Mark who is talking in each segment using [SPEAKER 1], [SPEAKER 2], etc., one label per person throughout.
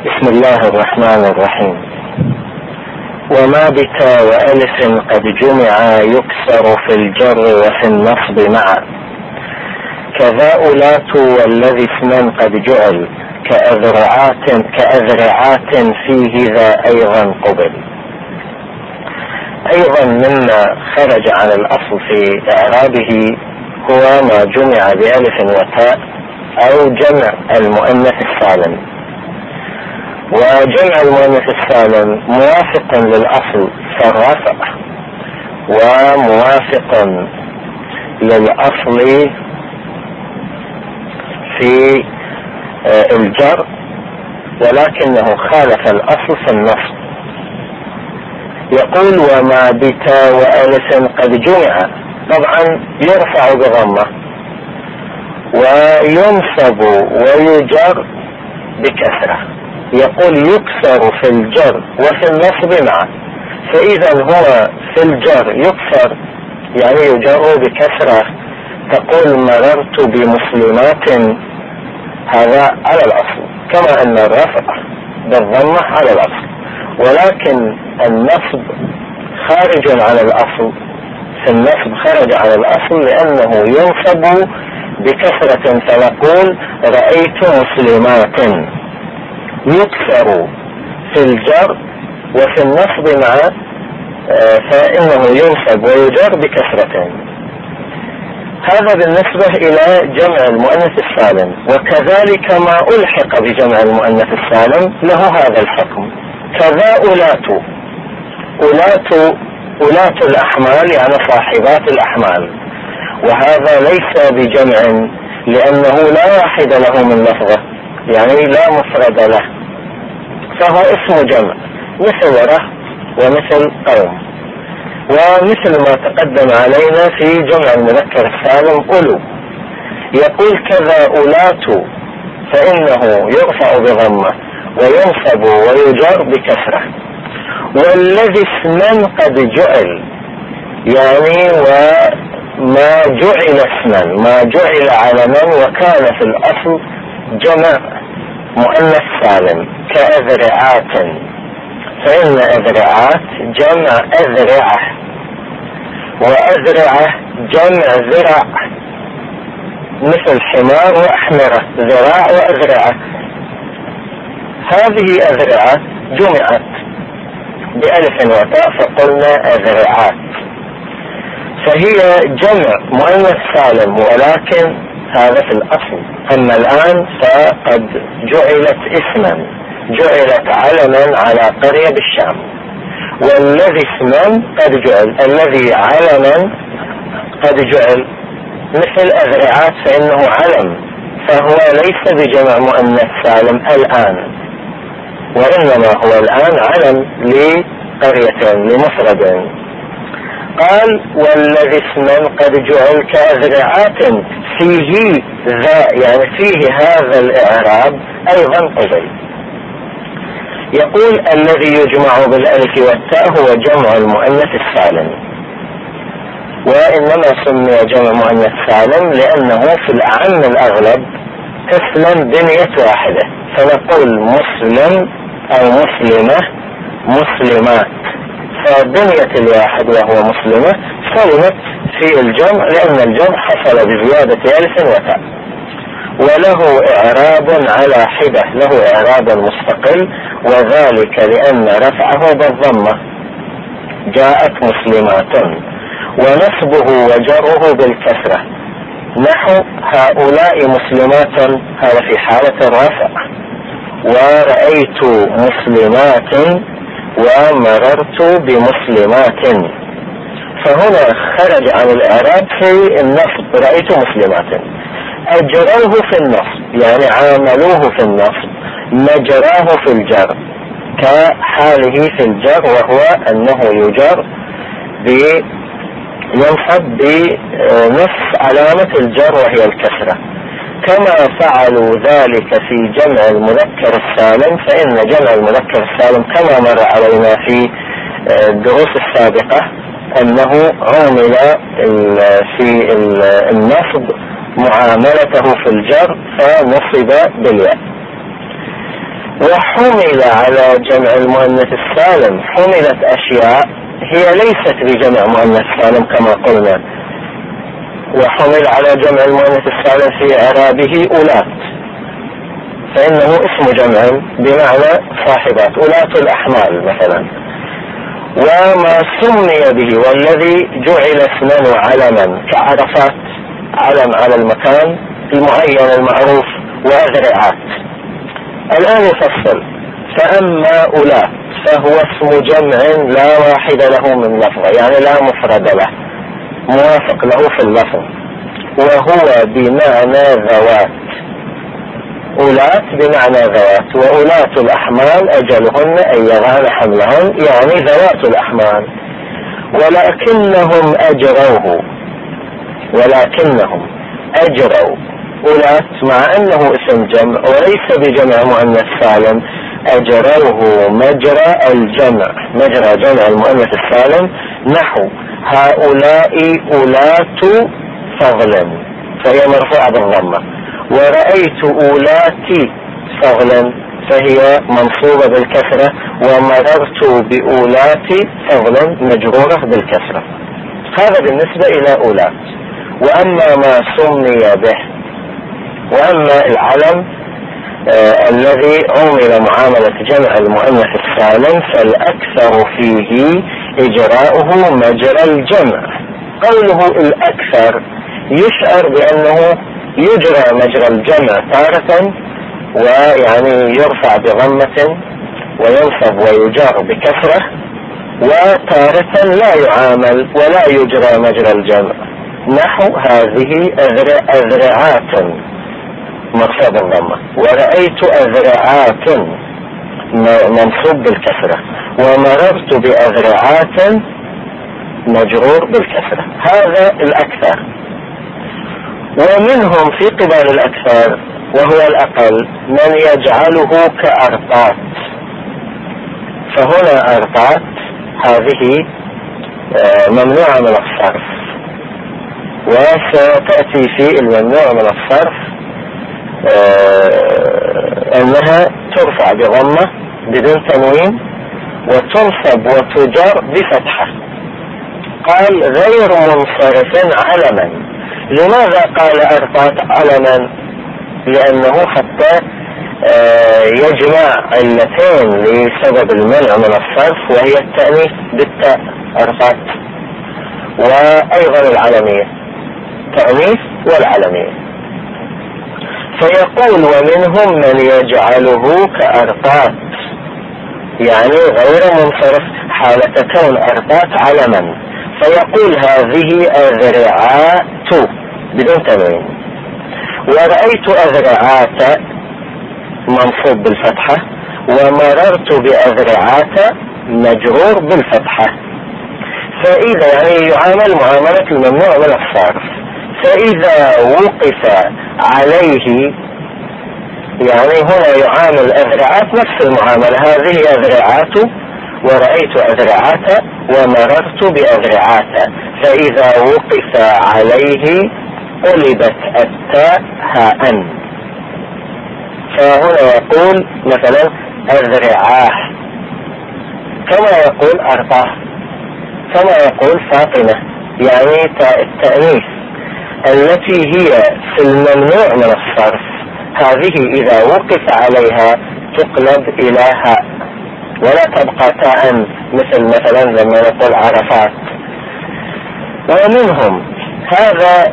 [SPEAKER 1] بسم الله الرحمن الرحيم. وما بتا وألف قد جمع يكسر في الجر وفي النصب معا، كذا أولات والذي اسما قد جعل كأذرعات فيه ذا أيضا قبل. أيضا مما خرج عن الأصل في إعرابه هو ما جمع بألف وتاء أو جمع المؤنث السالم. وجمع المؤنث السالم موافق للأصل في الرفع وموافق للأصل في الجر، ولكنه خالف الأصل في النصب. يقول وما بتا وألف قد جمع، طبعا يرفع بضمة وينصب ويجر بكسرة. يقول يكسر في الجر وفي النصب معا، فإذا هو في الجر يكسر يعني يجر بكسرة. تقول مررت بمسلمات، هذا على الأصل، كما أن الرفع بالضمة على الأصل، ولكن النصب خارج على الأصل. في النصب خرج على الأصل لأنه ينصب بكسرة، فنقول رأيت مسلمات. يكسر في الجر وفي النصب معا، فإنه ينصب ويجر بكسرتين. هذا بالنسبة إلى جمع المؤنث السالم. وكذلك ما ألحق بجمع المؤنث السالم له هذا الحكم. كذا أولات الأحمال يعني صاحبات الأحمال، وهذا ليس بجمع لأنه لا واحد له من لفظه، يعني لا مفرد له، فهو اسم جمع مثل ره ومثل قوم. ومثل ما تقدم علينا في جمع المذكر السالم أولو. يقول كذا أولات، فإنه يرفع بضمة وينصب ويجر بكسرة. والذي اسما قد جعل، يعني وما جعل اسما، ما جعل علما وكان في الأصل جمع مؤنث سالم كأذرعات، فإن أذرعات جمع أذرعة، وأذرعة جمع ذراع، مثل حمار وأحمرة، ذراع وأذرعة. هذه أذرعة جمعت بألف وتاء فقلنا أذرعات، فهي جمع مؤنث سالم، ولكن هذا في الأصل. أما الآن فقد جعلت اسما، جعلت علما على قرية بالشام. والذي اسما قد جعل، الذي علما قد جعل مثل أذرعات فإنه علم، فهو ليس بجمع مؤنث سالم الآن، وإنما هو الآن علم لقريتين لمفردين. قال والذي اسما قد جعل كأذرعات فيه ذا، يعني فيه هذا الإعراب أيضا قبل. يقول الذي يجمع بالألف والتاء هو جمع المؤنث السالم، وإنما سمي جمع مؤنث سالم لأنه في الأعم الأغلب تسلم بنية واحدة، فنقول مسلم أو مسلمة مسلمات، فبنية الواحد وهو مسلمة سلمت في الجمع، لأن الجمع حصل بزيادة ألف وتاء، وله إعراب على حدة، له إعراب مستقل، وذلك لأن رفعه بالضمة جاءت مسلمات، ونصبه وجره بالكسرة، نحو هؤلاء مسلمات، هذا في حالة الرفع، ورأيت مسلمات ومررت بمسلمات. فهنا خرج عن الإعراب في النصب، رأيت مسلمات. أجروه في النصب يعني عاملوه في النصب، مجراه في الجر كحاله في الجر، وهو أنه يجر ينصب بنص علامة الجر وهي الكسرة، كما فعلوا ذلك في جمع المذكر السالم. فإن جمع المذكر السالم كما مر علينا في الدروس السابقة أنه عمل في النصب معاملته في الجر فنصب بالياء. وحمل على جمع المؤنث السالم حملت أشياء هي ليست بجمع مؤنث سالم كما قلنا. وحمل على جمع المؤنث السالم في إعرابه أولات، فإنه اسم جمع بمعنى صاحبات، أولاة الأحمال مثلا. وما سمي به والذي جعل اسما وعلما كعرفات، علم على المكان المعين المعروف، وأذرعات. الآن يفصل. فأما أولات فهو اسم جمع لا واحد له من لفظ، يعني لا مفرد له، موافق له في اللفظ، وهو بمعنى ذوات. أولات بمعنى ذوات، وأولاة الأحمال أجلهن أن يضعن حملهن، يعني ذوات الأحمال. ولكنهم أجروا أولات مع أنه اسم جمع وليس بجمع مؤنث سالم، أجروه مجرى الجمع، مجرى جمع المؤنث السالم، نحو هؤلاء أولاة فضل فهي مرفوعة بالضمة، ورأيت أولات فضل فهي منصوبة بالكسرة، ومررت بأولات فضل مجرورة بالكسرة. هذا بالنسبة إلى أولات. وأما ما سمي به، وأما العلم الذي عمل معاملة جمع المؤنث السالم فالأكثر فيه إجراؤه مجرى الجمع. قوله الأكثر يشعر بأنه يجرى مجرى الجمع تارة، ويعني يرفع بضمة وينصب ويجار بكسرة، وتارة لا يعامل ولا يجرى مجرى الجمع، نحو هذه أذرعات مرفوع بالضمة، ورأيت أذرعات منصوب بالكسرة، ومررت بأذرعات مجرور بالكسرة. هذا الأكثر. ومنهم في قبال الأكثر وهو الأقل من يجعله كأرطات. فهنا أرطات هذه ممنوعة من الصرف، وستأتي في الممنوع من الصرف أنها ترفع بضمة بدون تنوين، وتنصب وتجر بفتحة. قال غير منصرف علما. لماذا قال أرطات علما؟ لأنه حتى يجمع علتين لسبب المنع من الصرف، وهي التأنيث بالتاء أرطات، وأيضا العلمية، تأنيث والعلمية. فيقول ومنهم من يجعله كأرطات، يعني غير منصرف حالة كون أرطات علما، فيقول هذه أذرعات بدون تنوين. ورأيت أذرعات منصوب بالفتحة، ومررت بأذرعات مجرور بالفتحة. فإذا يعني يعامل معاملة الممنوع من الصرف، فإذا وقف عليه يعني هنا يعامل أذرعات نفس المعاملة، هذه أذرعات ورأيت أذرعات ومررت بأذرعات، فإذا وقف عليه قلبت التاء هاء. فهنا يقول مثلا أذرعاه، كما يقول أرطاه، كما يقول فاطمة، يعني تاء التأنيث التي هي في الممنوع من الصرف، هذه إذا وقف عليها تقلب إلى هاء ولا تبقى تاء، مثلا لما نقول عرفات. ومنهم هذا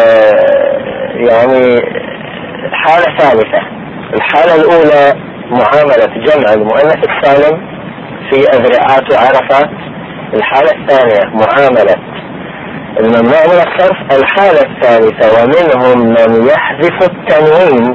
[SPEAKER 1] يعني حالة ثالثة. الحالة الأولى معاملة جمع المؤنث السالم في أذرعات وعرفات. الحالة الثانية معاملة الممنوع من الصرف. الحالة الثالثة ومنهم من يحذف التنوين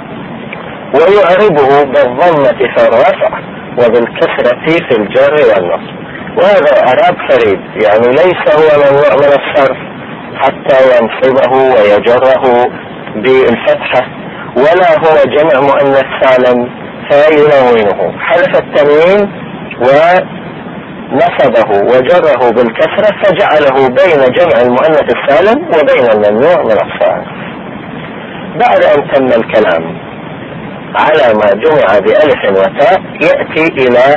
[SPEAKER 1] ويعربه بالضمة في الرفع وبالكسرة في الجر والنصب. وهذا إعراب فريد، يعني ليس هو ممنوع من الصرف حتى ينصبه ويجره بالفتحة، ولا هو جمع مؤنث سالم فينونه، حذف التنوين ونصبه وجره بالكسرة فجعله بين جمع المؤنث السالم وبين الممنوع من الصرف. بعد أن تم الكلام على ما جمع بألف وتاء يأتي إلى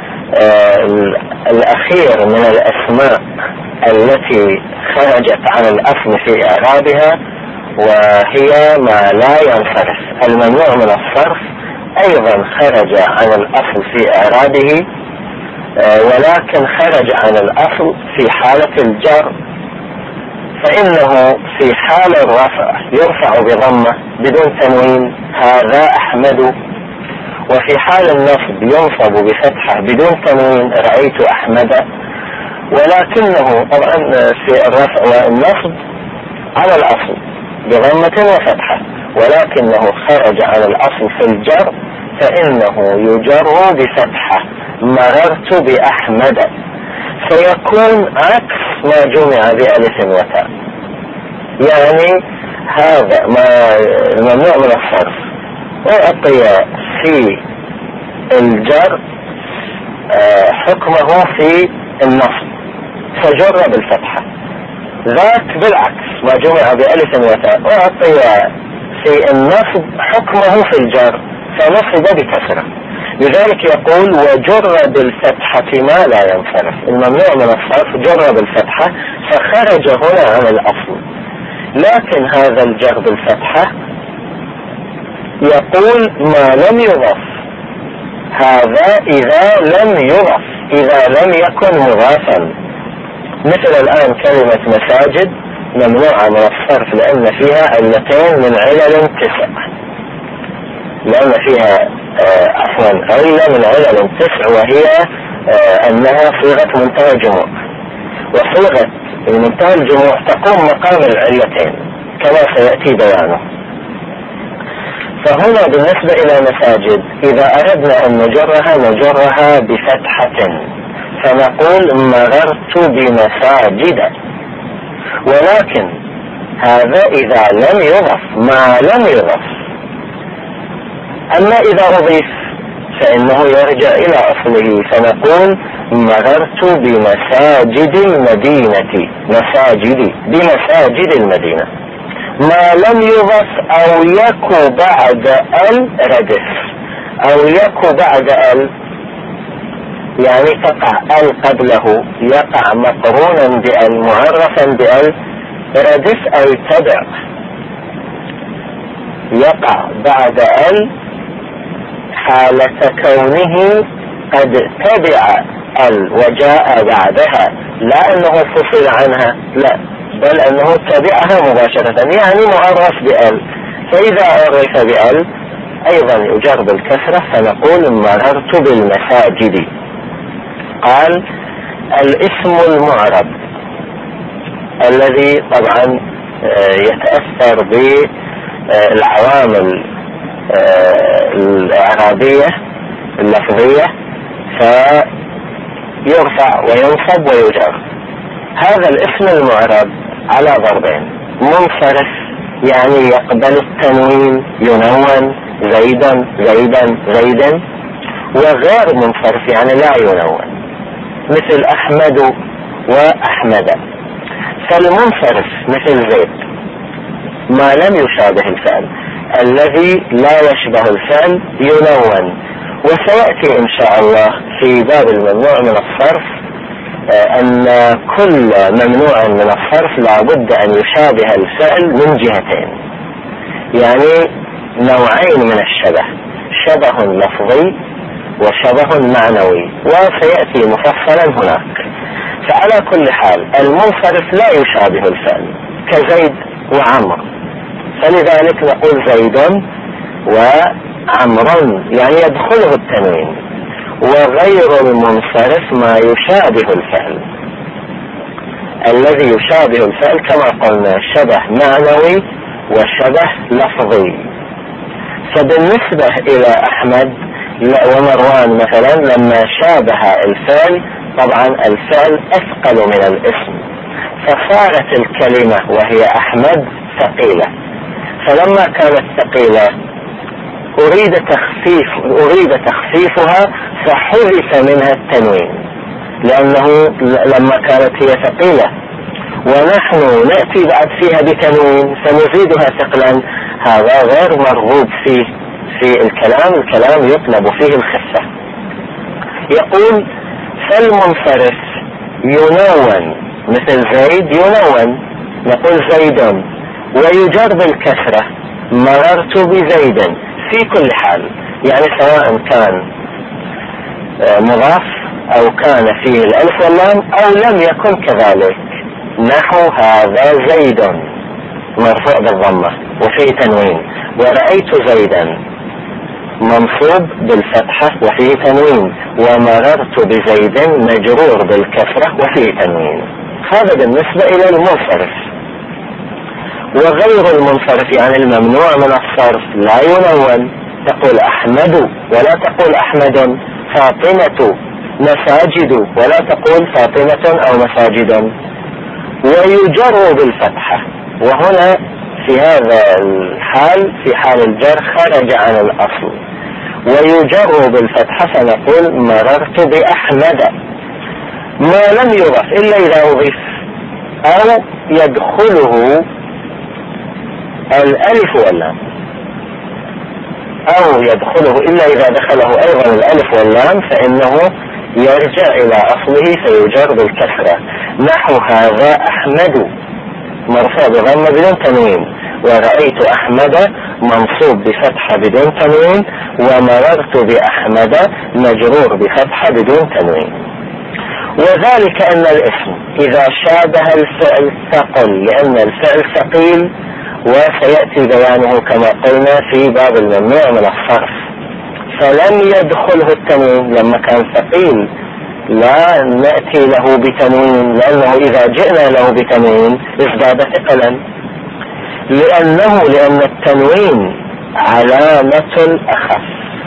[SPEAKER 1] الأخير من الأسماء التي خرجت عن الأصل في إعرابها، وهي ما لا ينصرف. الممنوع من الصرف أيضا خرج عن الأصل في إعرابه، ولكن خرج عن الأصل في حالة الجر، فإنه في حال الرفع يرفع بضمة بدون تنوين، هذا أحمد. وفي حال النصب ينصب بفتحة بدون تنوين، رأيت أحمد. ولكنه طبعا في الرفع والنصب على الأصل بضمة وفتحة، ولكنه خرج عن الأصل في الجر، فإنه يجر بفتحة، مررت بأحمد، فيكون عكس ما جمع بألف وتاء. يعني هذا ما الممنوع من الصرف أعطي في الجر حكمه في النصب فجر بالفتحة، ذاك بالعكس ما جمع بألف وتاء أعطي في النصب حكمه في الجر فنصب بكسرة. لذلك يقول وجر بالفتحة ما لا ينصرف. الممنوع من الصرف جر بالفتحة فخرج هنا عن الأصل، لكن هذا الجر بالفتحة يقول ما لم يضف. هذا إذا لم يضف، إذا لم يكن مضافا. مثل الآن كلمة مساجد ممنوعة من الصرف لأن فيها علتين من علل 9، لأن فيها علة من علل 9، وهي أنها صيغة منتهى الجموع، وصيغة منتهى الجموع تقوم مقام العلتين كما سيأتي بيانه. فهنا بالنسبة إلى مساجد إذا أردنا أن نجرها بفتحة فنقول مررت بمساجد، ولكن هذا إذا لم يضف، ما لم يضف. أما إذا أضيف فإنه يرجع إلى أصله، فنقول مررت بمساجد المدينة، بمساجد المدينة. ما لم يضف أو يكو بعد ردف، أو يكو بعد يعني تقع قبله، يقع مقرونا معرفا ردف أو تبع، يقع بعد حالة كونه قد تبع وجاء بعدها، لا أنه فصل عنها، لا، بل أنه تبعها مباشرة، يعني معرف فإذا عرف أيضا يجر بالكسرة، فنقول مررت بالمساجد. قال الاسم المعرب الذي طبعا يتأثر بالعوامل الإعرابية اللفظية فيرفع وينصب ويجر. هذا الاسم المعرب على ضربين: منصرف يعني يقبل التنوين، ينون زيدا زيدا زيدا، وغير منصرف يعني لا ينون، مثل أحمد وأحمد. فالمنصرف مثل زيد ما لم يشابه الفعل، الذي لا يشبه الفعل ينون. وسيأتي إن شاء الله في باب الممنوع من الصرف أن كل ممنوع من الصرف لا بد أن يشابه الفعل من جهتين، يعني نوعين من الشبه: شبه لفظي وشبه معنوي، وسيأتي مفصلا هناك. فعلى كل حال المنصرف لا يشابه الفعل كزيد وعمر، فلذلك نقول زيد وعمر يعني يدخله التنوين. وغير المنصرف ما يشابه الفعل، الذي يشابه الفعل كما قلنا شبه معنوي وشبه لفظي. فبالنسبة إلى أحمد ومروان مثلا لما شابه الفعل، طبعا الفعل أثقل من الاسم، فصارت الكلمة وهي أحمد ثقيلة. فلما كانت ثقيلة أريد تخفيفها فحذف منها التنوين، لأنه لما كانت هي ثقيلة ونحن نأتي بعد فيها بتنوين فنزيدها ثقلا، هذا غير مرغوب فيه في الكلام يطلب فيه الخفة. يقول فالمنصرف ينون، مثل زيد ينون نقول زيد، ويجر بالكسرة مررت بزيد في كل حال، يعني سواء كان مضاف او كان فيه الالف واللام او لم يكن كذلك. نحو هذا زيد مرفوع بالضمة وفيه تنوين، ورأيت زيدا منصوب بالفتحة وفيه تنوين، ومررت بزيد مجرور بالكسرة وفيه تنوين. هذا بالنسبة الى المنصرف. وغير المنصرف يعني الممنوع من الصرف لا ينون، تقول احمد ولا تقول احمد، فاطمة مساجد ولا تقول فاطمة او مساجدا، ويجر بالفتحة. وهنا في هذا الحال في حال الجر خرج عن الاصل، ويجر بالفتحة فنقول مررت بأحمد، ما لم يضف الا اذا اضيف او يدخله الالف واللام، او يدخله الا اذا دخله ايضا الالف واللام فانه يرجع الى اصله فيجر بالكسرة. نحو هذا احمد مرفوع بضمة بدون تنوين، ورأيت احمد منصوب بفتحة بدون تنوين، ومررت باحمد مجرور بفتحة بدون تنوين. وذلك ان الاسم اذا شابه الفعل ثقل، لان الفعل ثقيل وسيأتي بيانه كما قلنا في باب الممنوع من الصرف، فلم يدخله التنوين لما كان ثقيل لا نأتي له بتنوين، لأنه إذا جئنا له بتنوين ازداد ثقلا، لأن التنوين علامة الأخف،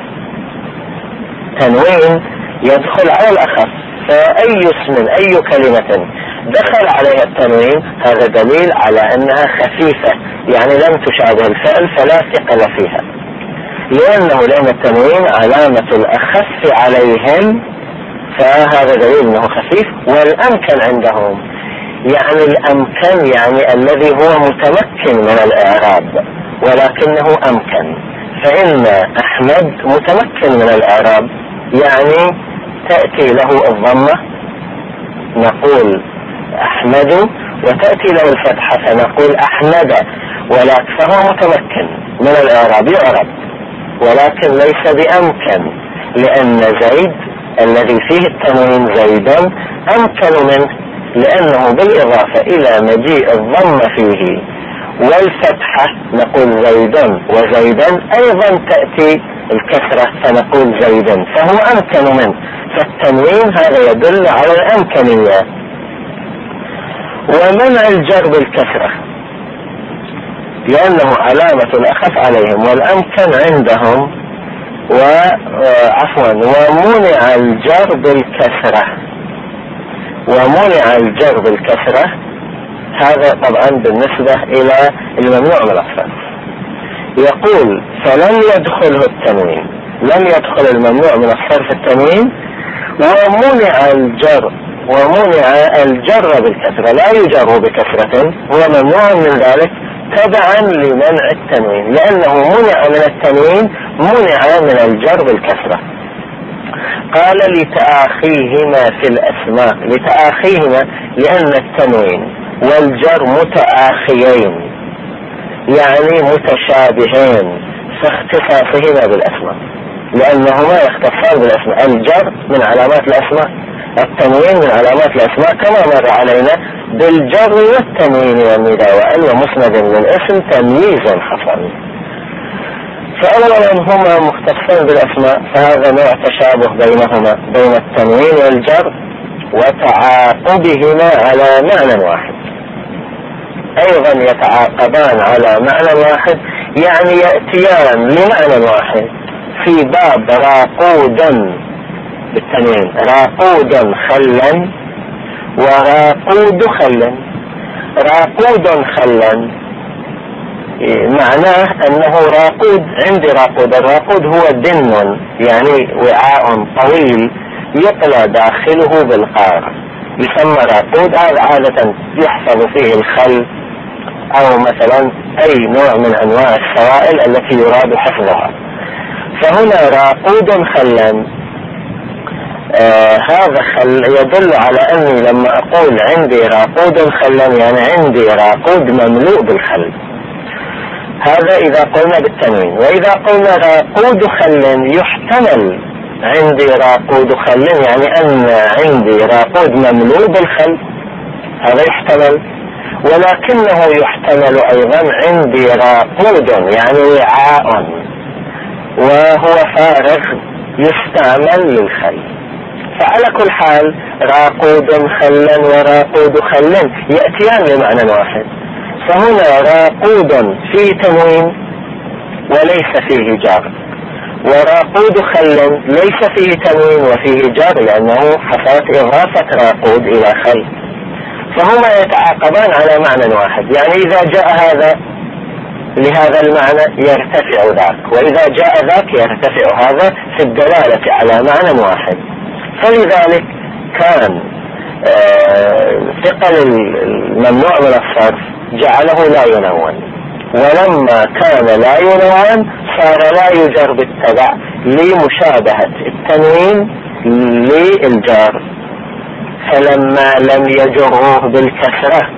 [SPEAKER 1] تنوين يدخل على الأخف، فأي اسم أي كلمة دخل عليها التنوين هذا دليل على أنها خفيفة، يعني لم تشابه الفعل فلا ثقل فيها، لأن التنوين علامة الأخف عليهم، فهذا دليل أنه خفيف. والأمكن عندهم يعني الأمكن يعني الذي هو متمكن من الإعراب ولكنه أمكن، فإن أحمد متمكن من الإعراب يعني تأتي له الضمة نقول أحمد، وتأتي له الفتحة فنقول أحمد، ولكن فهو متمكن من الإعراب يعرب، ولكن ليس بأمكن، لأن زيد الذي فيه التنوين زيدا أمكن منه، لأنه بالإضافة إلى مجيء الضمة فيه والفتحة نقول زيدا، وزيدا أيضا تأتي الكسرة فنقول زيدا، فهو أمكن منه، فالتنوين هذا يدل على الأمكنية. ومنع الجر بالكسرة لأنه علامة الأخف عليهم والأمكن عندهم، ومنع الجر بالكسرة، ومنع الجر بالكسرة هذا طبعا بالنسبة إلى الممنوع من الصرف. يقول فلم يدخله التنوين، لم يدخل الممنوع من الصرف التنوين، ومنع الجر بالكسرة، لا يجر بكسرة، هو ممنوع من ذلك تبعا لمنع التنوين، لأنه منع من التنوين منع من الجر بالكسرة. قال لتآخيهما في الأسماء، لتآخيهما لأن التنوين والجر متآخيين يعني متشابهين فاختصاصهما بالأسماء، لأنهما يختصان بالأسماء، الجر من علامات الأسماء، التنوين من علامات الأسماء كما مر علينا بالجر والتنوين والنداء، وأن مسند للاسم تمييزا حصل. فأولا هما مختصان بالأسماء، فهذا نوع تشابه بينهما بين التنوين والجر، وتعاقبهما على معنى واحد، أيضا يتعاقبان على معنى واحد، يعني يأتيان لمعنى واحد في باب راقودا بالتنوين، راقودا خلا وراقود خلا. راقود خلا معناه أنه راقود، عندي راقود، الراقود هو دن يعني وعاء طويل يقلى داخله بالقار يسمى راقود، هذا عادة يحفظ فيه الخل أو مثلا أي نوع من أنواع السوائل التي يراد حفظها. فهنا راقود خلا، هذا خل يدل على أني لما أقول عندي راقود خلا يعني عندي راقود مملوء بالخل. هذا إذا قلنا بالتنوين. وإذا قلنا راقود خل يحتمل عندي راقود خل يعني أن عندي راقود مملوء بالخل، هذا يحتمل. ولكنه يحتمل أيضا عندي راقود يعني وعاء وهو فارغ يستعمل للخل. فعلى كل حال راقود خلا وراقود خل يأتيان لمعنى واحد. فهنا راقود فيه تنوين وليس فيه جر، وراقود خل ليس فيه تنوين وفيه جر لأنه حصلت إضافة راقود إلى خل، فهما يتعاقبان على معنى واحد. يعني إذا جاء هذا لهذا المعنى يرتفع ذاك، وإذا جاء ذاك يرتفع هذا في الدلالة على معنى واحد. فلذلك كان ثقل الممنوع من الصرف جعله لا ينون، ولما كان لا ينون صار لا يجر بالتبع لمشابهة التنوين للجار. فلما لم يجروه بالكسرة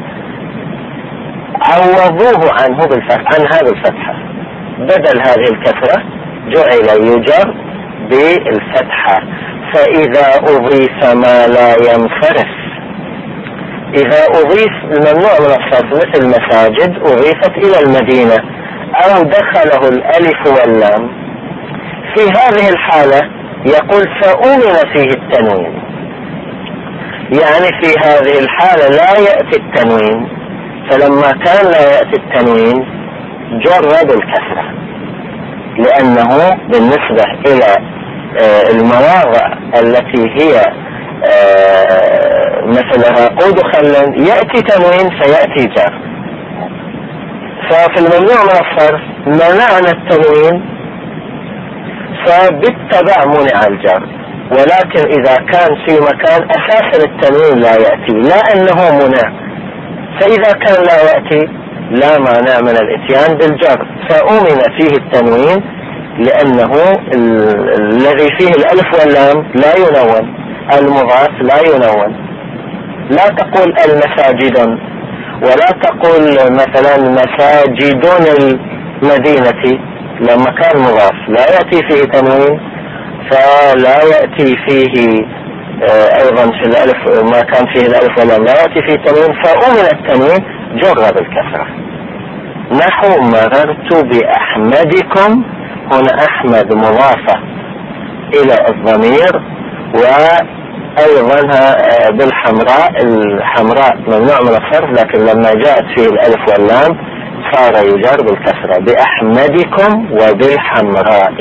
[SPEAKER 1] عوضوه عنه عنها بالفتحة، بدل هذه الكسرة جعل يجر بالفتحة. فإذا أضيف ما لا ينصرف، إذا أضيف الممنوع من الصرف مثل مساجد أضيفت إلى المدينة أو دخله الألف واللام، في هذه الحالة يقول فأمن فيه التنوين، يعني في هذه الحالة لا يأتي التنوين. فلما كان لا يأتي التنوين جرد الكسرة، لأنه بالنسبة إلى المواضع التي هي مثل راقود خلا يأتي تنوين فيأتي جر. ففي الممنوع من الصرف منعنا التنوين فبالتبع منع الجر. ولكن إذا كان في مكان أساسا التنوين لا يأتي لا أنه منع، فإذا كان لا يأتي لا مانع من الاتيان بالجر، فأمن فيه التنوين لأنه الذي فيه الألف واللام لا ينون، المضاف لا ينون. لا تقول المساجد ولا تقول مثلا مساجدون المدينة، لما كان مضاف لا يأتي فيه تنوين فلا يأتي فيه أيضا في الألف ما كان فيه الألف واللام لا يأتي فيه تنوين، فأمن التنوين جر بالكسرة. نحو مررت بأحمدكم، هنا أحمد مضافة إلى الضمير، وأيضا بالحمراء، الحمراء ممنوع من الصرف لكن لما جاءت فيه الألف واللام صار يجر بالكسرة بأحمدكم وبالحمراء.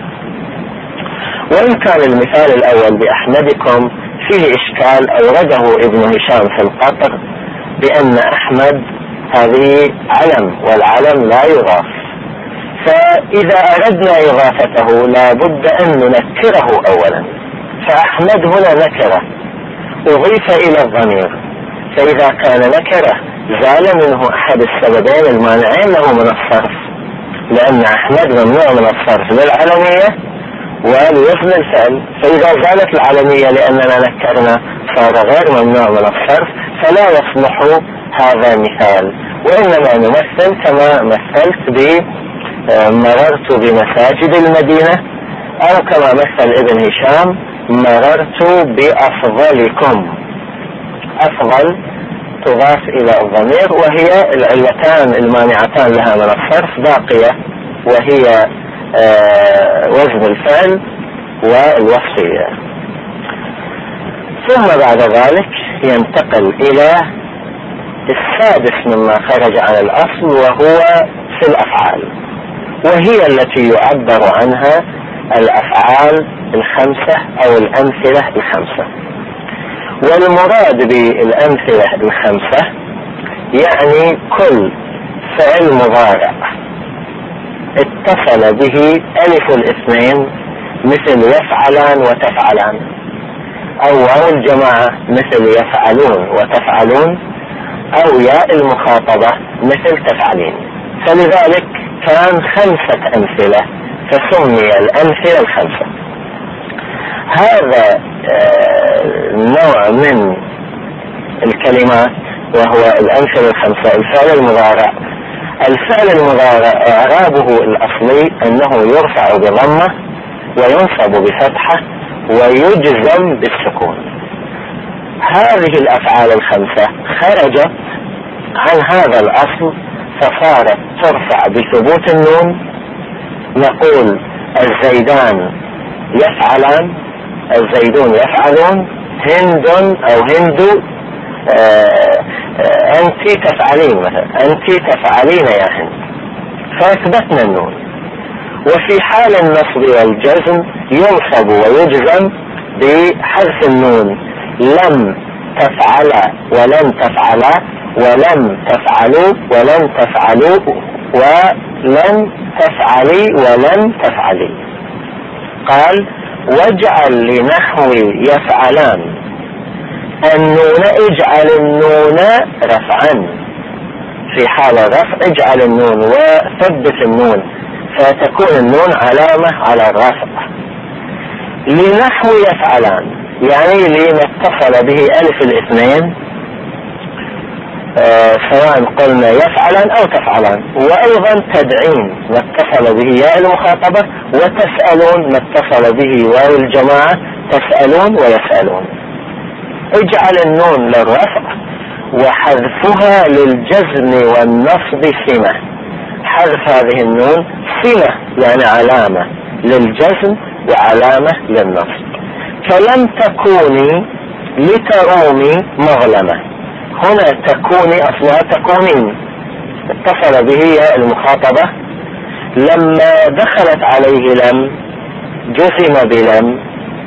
[SPEAKER 1] وإن كان المثال الأول بأحمدكم فيه إشكال أورده ابن هشام في القطر بأن أحمد هذه علم والعلم لا يضاف، فإذا أردنا إضافته لا بد أن ننكره أولا. فأحمد هنا نكرة أضيف إلى الضمير، فإذا كان نكرة زال منه أحد السببين المانعين له من الصرف، لأن أحمد ممنوع من الصرف للعلمية ولوزن الفعل، فإذا زالت العلمية لأننا نكرنا صار غير ممنوع من الصرف، فلا يصلح هذا مثال. وإنما نمثل كما مثلت مررت بمساجد المدينة، أو كما مثل ابن هشام مررت بأفضلكم. أفضل تضاف إلى الضمير، وهي العلتان المانعتان لها من الصرف باقية، وهي وزن الفعل والوصفية. ثم بعد ذلك ينتقل إلى السادس مما خرج عن الأصل، وهو في الأفعال، وهي التي يعبر عنها الأفعال الخمسة أو الأمثلة الخمسة. والمراد بالأمثلة الخمسة يعني كل فعل مضارع اتصل به ألف الاثنين مثل يفعلان وتفعلان، أو واو الجماعة مثل يفعلون وتفعلون، أو ياء المخاطبة مثل تفعلين. فلذلك كان خمسة أمثلة فسمي الأمثلة الخمسة. هذا نوع من الكلمات وهو الأمثلة الخمسة. الفعل المضارع. الفعل المضارع إعرابه الأصلي أنه يرفع بضمة وينصب بفتحة ويجزم بالسكون. هذه الأفعال الخمسة خرجت عن هذا الأصل فصارت ترفع بثبوت النون. نقول الزيدان يفعلان، الزيدون يفعلون، هند أو هند، أنت تفعلين مثلا، أنت تفعلين يا هند، فأثبتنا النون. وفي حال النصب والجزم ينصب ويجزم بحذف النون. لم تفعل ولن تفعلا، ولم تفعلوا ولن تفعلوا، ولن تفعلي ولن تفعلي. قال واجعل لنحو يفعلان النون، اجعل النون رفعا. في حال رفع اجعل النون وثبت النون فتكون النون علامة على الرفع. لنحو يفعلان يعني لما اتصل به ألف الاثنين، سواء قلنا يفعلان أو تفعلان. وأيضا تدعين ما اتصل به ياء المخاطبة، وتسألون ما اتصل به واو الجماعة، تسألون ويسألون. اجعل النون للرفع وحذفها للجزم والنصب سمة. حذف هذه النون سمة يعني علامة للجزم وعلامة للنصب. فلم تكوني لترومي مظلمة. هنا تكوني أصلها تكونين، اتصل به ياء المخاطبة، لما دخلت عليه لم جزم بلم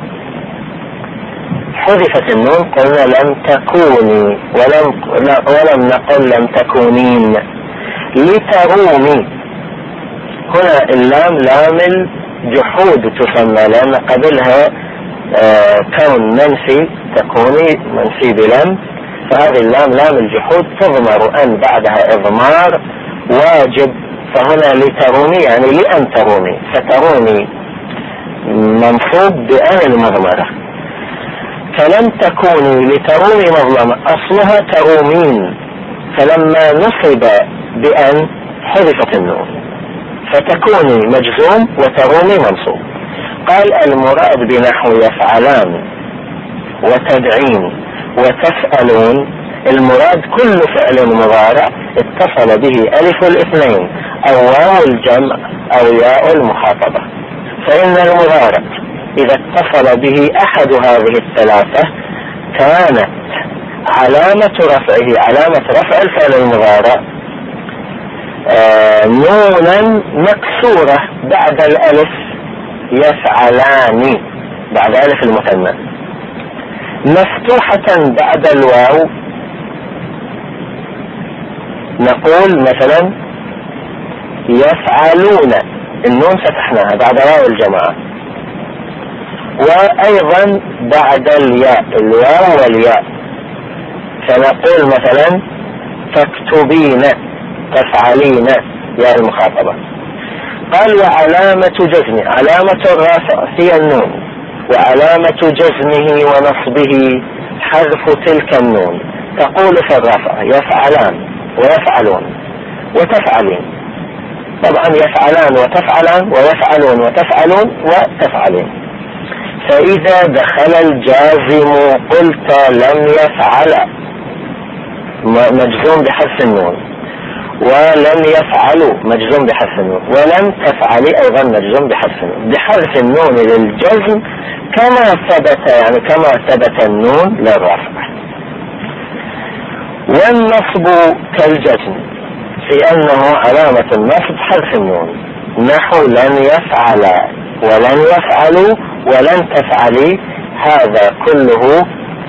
[SPEAKER 1] حذفت النون، قلنا لم تكوني ولم نقل لم تكونين. لترومي هنا اللام لام الجحود تسمى، لأن قبلها كون منفي، تكوني منفي بلم، فهذه اللام لام الجحود تضمر أن بعدها إضمار واجب. فهنا لترومي يعني لأن ترومي، فترومي منصوب بأن المضمرة. فلم تكوني لترومي مظلمة أصلها ترومين، فلما نصب بأن حذفت النون فتكوني مجزوم وترومي منصوب. قال المراد بنحو يفعلان وتدعين وتسألون، المراد كل فعل مضارع اتصل به ألف الاثنين أو واو الجمع أو ياء المخاطبة. فإن المضارع إذا اتصل به أحد هذه الثلاثة كانت علامة رفعه، علامة رفع الفعل المضارع نونا مكسورة بعد الألف يفعلان، بعد ألف المثنى، مفتوحة بعد الواو. نقول مثلا يفعلون، النون فتحناها بعد واو الجماعة. وأيضا بعد الياء، الواو والياء، فنقول مثلا تكتبين، تفعلين يا المخاطبة. قال وعلامة جزمه، علامة الرفع هي النون، وعلامة جزمه ونصبه حذف تلك النون. تقول في الرفع يفعلان ويفعلون وتفعلين، طبعا يفعلان وتفعلان ويفعلون وتفعلون وتفعلين. فإذا دخل الجازم قلت لم يفعل مجزوم بحذف النون، ولم يفعلوا مجزوم بحذف النون، ولم تفعلي أيضا مجزوم بحذف النون، بحذف النون للجزم كما ثبت، يعني كما ثبت النون للرفع. والنصب كالجزم في أنه علامة النصب حذف النون، نحو لن يفعل ولن يفعلوا ولن تفعلي، هذا كله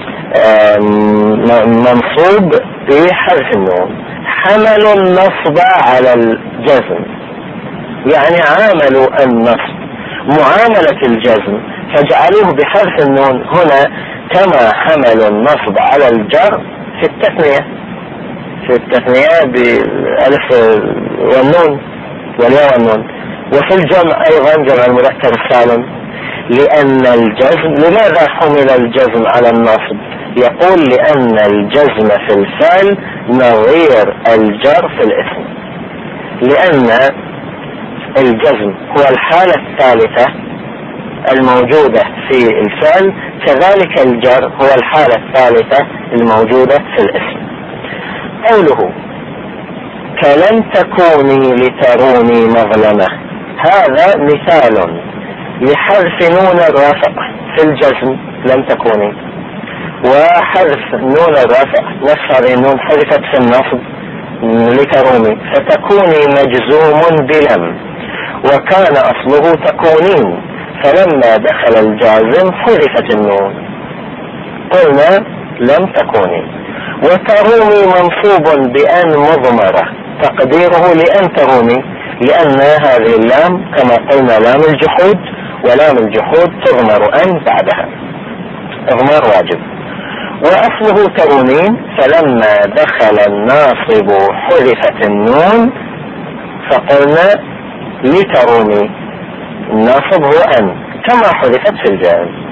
[SPEAKER 1] منصوب بحذف النون. حملوا النصب على الجزم، يعني عاملوا النصب معاملة الجزم فجعلوه بحذف النون هنا، كما حملوا النصب على الجر في التثنية، في التثنية بالألف والنون والياء والنون. وفي الجمع أيضا جمع المذكر السالم، لأن الجزم، لماذا حمل الجزم على النصب؟ يقول لأن الجزم في الفعل نظير الجر في الاسم، لأن الجزم هو الحالة الثالثة الموجودة في الفعل، كذلك الجر هو الحالة الثالثة الموجودة في الاسم. قوله كلم تكوني لتروني مظلمة، هذا مثال لحذف نون الرفع في الجزم لم تكوني، وحذف نون الرفع نفس هذه النون حذفت في النصب لتروني، فتكوني مجزوم بلم، وكان أصله تكونين، فلما دخل الجازم حذفت النون قلنا لم تكوني. وتروني منصوب بأن مضمرة، تقديره لأن تروني، لأن هذه اللام كما قلنا لام الجحود، ولام الجحود تضمر أن بعدها إضمار واجب. وأصله ترونين، فلما دخل الناصب حذفت النون فقلنا لتروني، الناصب هو أن كما حذفت في الجائز.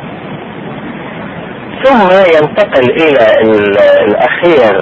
[SPEAKER 1] ثم ينتقل إلى الأخير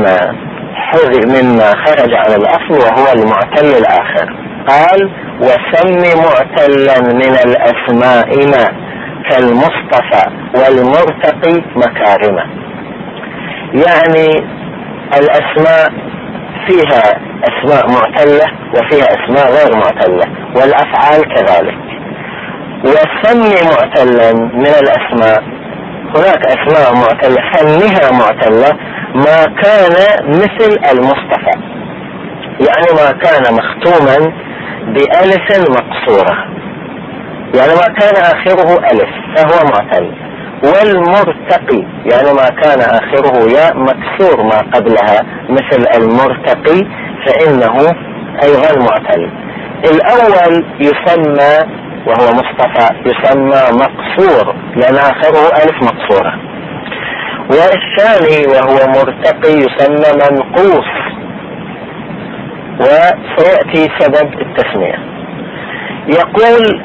[SPEAKER 1] مما خرج عن الأصل، وهو المعتل الآخر. قال وسم معتلا من الأسماء ما كالمصطفى والمرتقي مكارمة، يعني الأسماء فيها أسماء معتلة وفيها أسماء غير معتلة، والأفعال كذلك. وسم معتلا من الأسماء، هناك أسماء معتلة سمها معتلة ما كان مثل المصطفى، يعني ما كان مختوما بألف مقصورة، يعني ما كان آخره ألف فهو معتل. والمرتقي يعني ما كان آخره ياء مكسور ما قبلها مثل المرتقي فإنه أيضا معتل. الأول يسمى وهو مصطفى يسمى مقصور لأن آخره ألف مقصورة، والثاني وهو مرتقي يسمى منقوص، وسيأتي سبب التسمية. يقول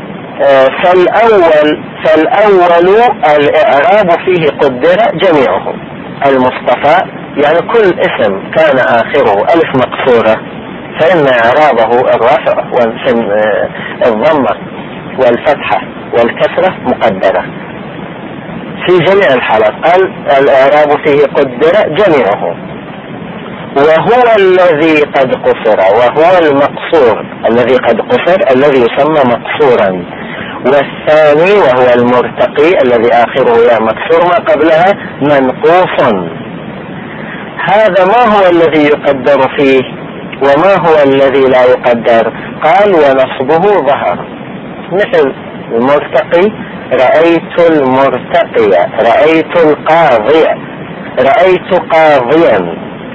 [SPEAKER 1] فالأول الإعراب فيه قدر جميعه. المصطفى يعني كل اسم كان آخره ألف مقصورة فإن إعرابه الرفع والضمة والفتحة والكسرة مقدرة في جميع الحالات. قال الإعراب فيه قدر جميعه، وهو الذي قد قصر، وهو المقصور الذي قد قصر الذي يسمى مقصورا. والثاني وهو المرتقي الذي آخره ياء مكسور ما قبلها منقوص. هذا ما هو الذي يقدر فيه وما هو الذي لا يقدر؟ قال ونصبه ظهر، مثل المرتقي رأيت المرتقية، رأيت القاضية، رأيت قاضيا.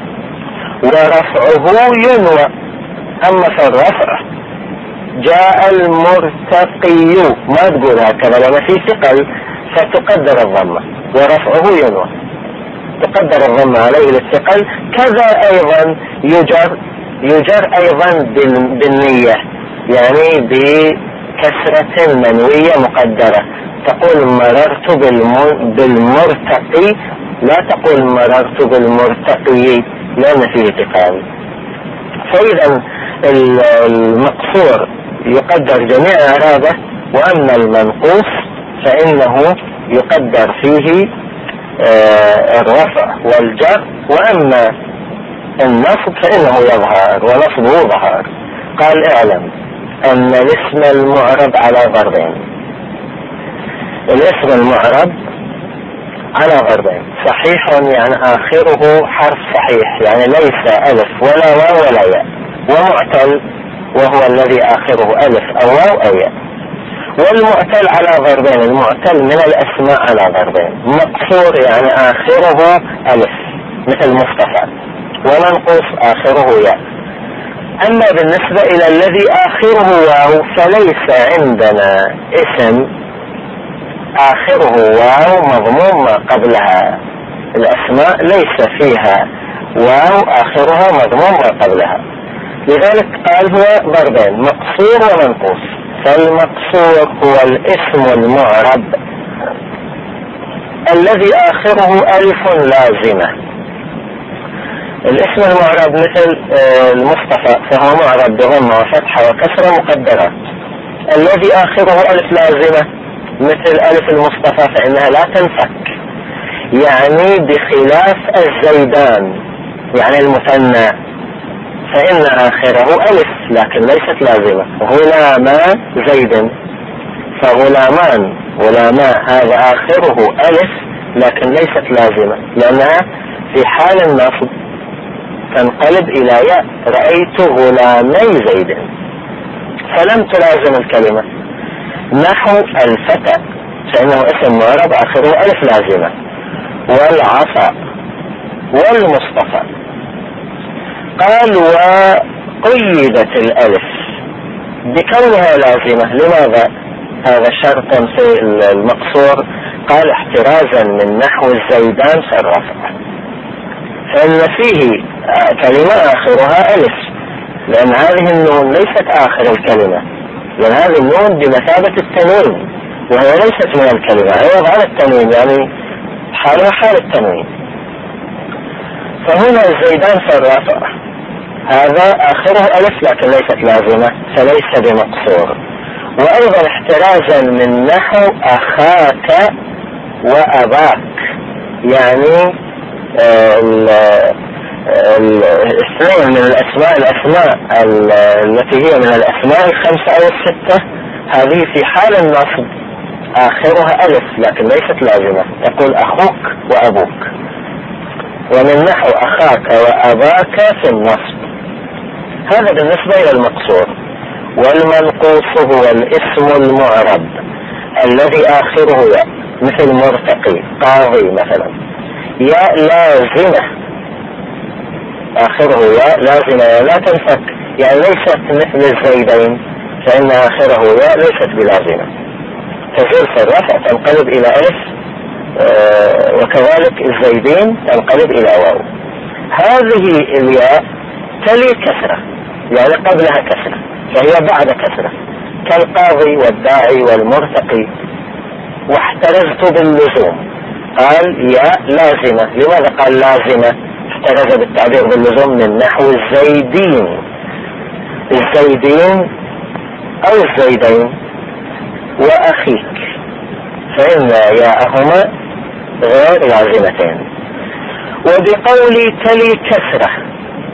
[SPEAKER 1] ورفعه ينوى، أما في الرفع جاء المرتقي ما تقول هكذا لما في ثقل فتقدر الضمة، ورفعه ينوى تقدر الضمة عليه للثقل. كذا أيضا يجر أيضا بالنية، يعني بكسرة منوية مقدرة، تقول مررت بالمرتقي، لا تقول مررت بالمرتقي لأن فيه ثقل. فإذا المقصور يقدر جميع إعرابه، وأما المنقوص فإنه يقدر فيه الرفع والجر، وأما النصب فإنه يظهر ونصبه ظهر. قال اعلم أن الاسم المعرب على ضربين. الاسم المعرب على ضربين: صحيح يعني آخره حرف صحيح يعني ليس ألف ولا واو ولا ياء، ومعتل وهو الذي آخره ألف أو واو أو ياء. والمعتل على ضربين: المعتل من الأسماء على ضربين: مقصور يعني آخره ألف مثل مصطفى، ومنقوص آخره ياء. أما بالنسبة إلى الذي آخره واو فليس عندنا اسم آخره واو مضموم ما قبلها. الأسماء ليس فيها واو آخرها مضموم ما قبلها، لذلك قال هو ضربين، مقصور ومنقوص. فالمقصور هو الاسم المعرب الذي آخره ألف لازمة. الاسم المعرب مثل المصطفى فهو معرب بضمة وفتحة وكسرة مقدرات. الذي آخره ألف لازمة مثل ألف المصطفى فإنها لا تنفك، يعني بخلاف الزيدان يعني المثنى فإن آخره ألف لكن ليست لازمة. غلاما زيد، فغلامان غلاما هذا آخره ألف لكن ليست لازمة، لأنها في حال النصب تنقلب إلى ياء، رأيت غلامي زيد، فلم تلازم الكلمة. نحو الفتى فإنه اسم معرب آخره ألف لازمة، والعصا والمصطفى. قال وقيدت الألف بكونها لازمة. لماذا؟ هذا شرط في المقصور. قال احترازا من نحو الزيدان في الرفع، فإن فيه كلمة آخرها ألف، لأن هذه النون ليست آخر الكلمة، لأن هذه النون بمثابة التنوين وهي ليست من الكلمة، عوض عن التنوين يعني حالها حال التنوين. فهنا الزيدان في الرفع هذا آخره ألف لكن ليست لازمة فليس بمقصور. وأيضا احترازا من نحو أخاك وأباك، يعني الاثنين من الأسماء التي هي من الأسماء الخمسة أو الستة، هذه في حال النصب آخرها ألف لكن ليست لازمة، تقول أخوك وأبوك. ومن نحو أخاك وأباك في النصب. هذا بالنسبة إلى المقصور. والمنقوص هو الاسم المعرب الذي آخره ياء مثل مرتقي قاضي مثلا، ياء لازمة آخره ياء لازمة لا تنفك، يعني ليست مثل الزيدين فإن آخره ياء ليست بلازمة، تزول في الرفع تنقلب إلى ألف، وكذلك الزيدين تنقلب إلى واو. هذه الياء تلي كسرة يعني قبلها كسرة فهي بعد كسرة، كالقاضي والداعي والمرتقي. واحترزت باللزوم قال ياء لازمة. لماذا قال لازمة؟ احترز بالتعبير باللزوم من نحو الزيدين، الزيدين أو الزيدين وأخيك فإن ياءهما غير لازمتين. وبقولي تلي كسرة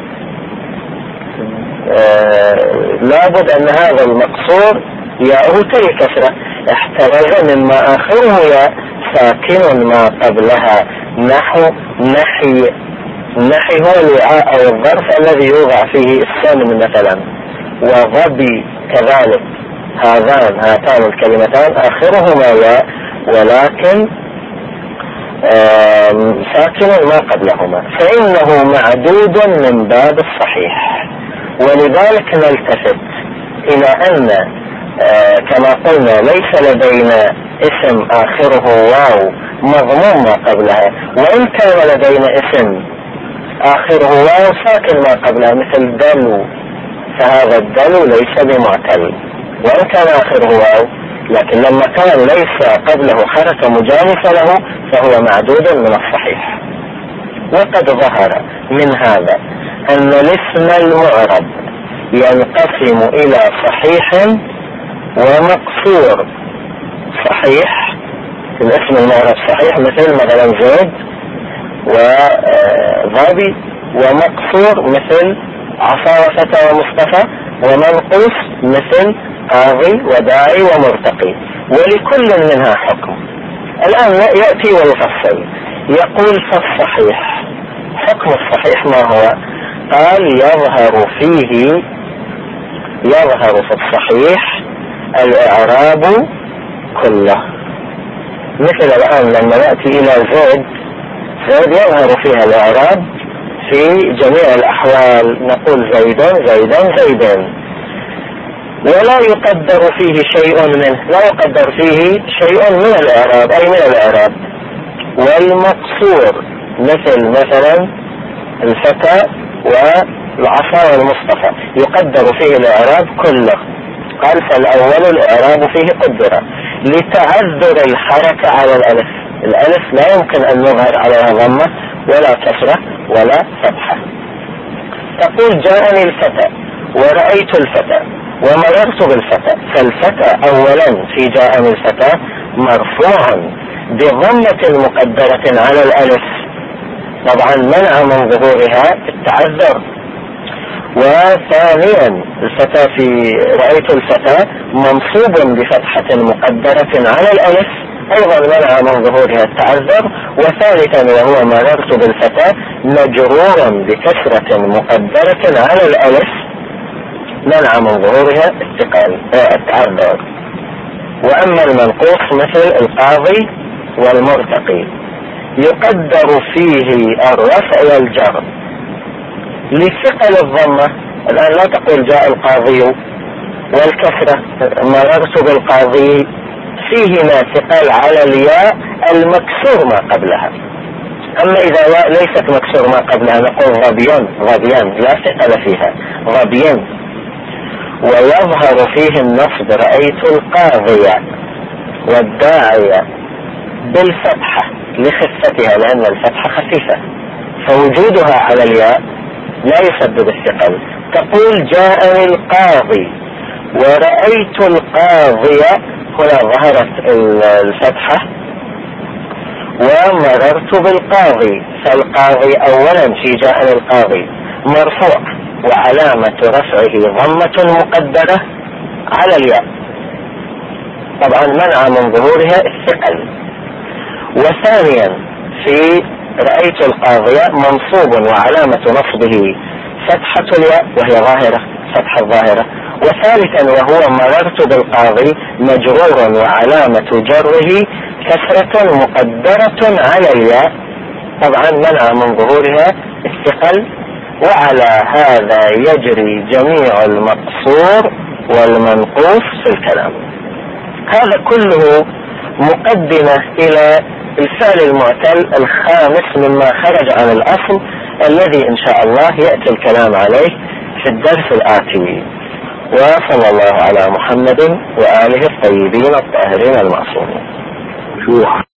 [SPEAKER 1] لابد أن هذا المقصور ياءه تلي كسرة، احترز مما آخره ياء ساكن ما قبلها. نحو نحي، النحي هو الوعاء أو الظرف الذي يوضع فيه السمن مثلا، وغبي كذلك. هاتان الكلمتان آخرهما ياء ولكن ساكن ما قبلهما، فإنه معدود من باب الصحيح. ولذلك نلتفت إلى أن كما قلنا ليس لدينا اسم آخره واو مضموم ما قبلها، وإن كان لدينا اسم آخره واو ساكن ما قبلها مثل دلو، فهذا الدلو ليس بمعتل وإن كان آخره واو، لكن لما كان ليس قبله حركة مجانسة له فهو معدود من الصحيح. وقد ظهر من هذا أن الاسم المعرب ينقسم إلى صحيح ومقصور. صحيح الاسم المعرب صحيح مثل مثلا زيد وظبي، ومقصور مثل عصا وفتى ومصطفى، ومنقوص مثل قاضي وداعي ومرتقي، ولكل منها حكم. الآن يأتي ويفصل يقول فالصحيح، حكم الصحيح ما هو؟ قال يظهر في الصحيح الإعراب كله. مثل الآن لما نأتي إلى زيد يظهر فيها الإعراب في جميع الأحوال، نقول زيدا زيدا زيدين، ولا يقدر فيه شيء منه، لا يقدر فيه شيء من الإعراب أي من الإعراب. والمقصور مثل مثلا الفتى العصا والمصطفى يقدر فيه الإعراب كله. قال فالأول الإعراب فيه قدر لتعذر الحركة على الألف. الألف لا يمكن أن نظهر عليها ضمة ولا كسرة ولا فتحة. تقول جاءني الفتى ورأيت الفتى ومررت بالفتى. فالفتى أولا في جاءني الفتى مرفوع بضمة مقدرة على الألف، طبعا منع من ظهورها التعذر. وثانيا الفتى في رأيت الفتى منصوب بفتحة مقدرة على الألف، أيضا منع من ظهورها التعذر. وثالثا وهو مررت بالفتى مجرورا بكسرة مقدرة على الألف، منع من ظهورها التعذر. وأما المنقوص مثل القاضي والمرتقي يقدر فيه الرفع والجر لثقل الضمة. الآن لا تقول جاء القاضي، والكسرة مررت بالقاضي فيهما ثقل على الياء المكسور ما قبلها. أما إذا ليست مكسور ما قبلها نقول ظبيان لا ثقل فيها، ظبيان. ويظهر فيه النصب رأيت القاضية والداعية بالفتحة لخفتها، لأن الفتحة خفيفة فوجودها على الياء لا يسبب الثقل. تقول جاءني القاضي ورأيت القاضية، هنا ظهرت الفتحة. ومررت بالقاضي، فالقاضي أولا في جاءني القاضي مرفوع وعلامة رفعه ضمة مقدرة على الياء، طبعا منع من ظهورها الثقل. وثانيا في رأيت القاضية منصوب وعلامة نصبه فتحة الياء وهي ظاهرة، فتحة ظاهرة. وثالثا وهو مررت بالقاضي مجرور وعلامة جره كسرة مقدرة على الياء، طبعا منع من ظهورها الثقل. وعلى هذا يجري جميع المقصور والمنقوص في الكلام. هذا كله مقدمة إلى الفعل المعتل الخامس مما خرج عن الأصل، الذي إن شاء الله يأتي الكلام عليه في الدرس الآتي. وصلى الله على محمد وآله الطيبين الطاهرين المعصومين.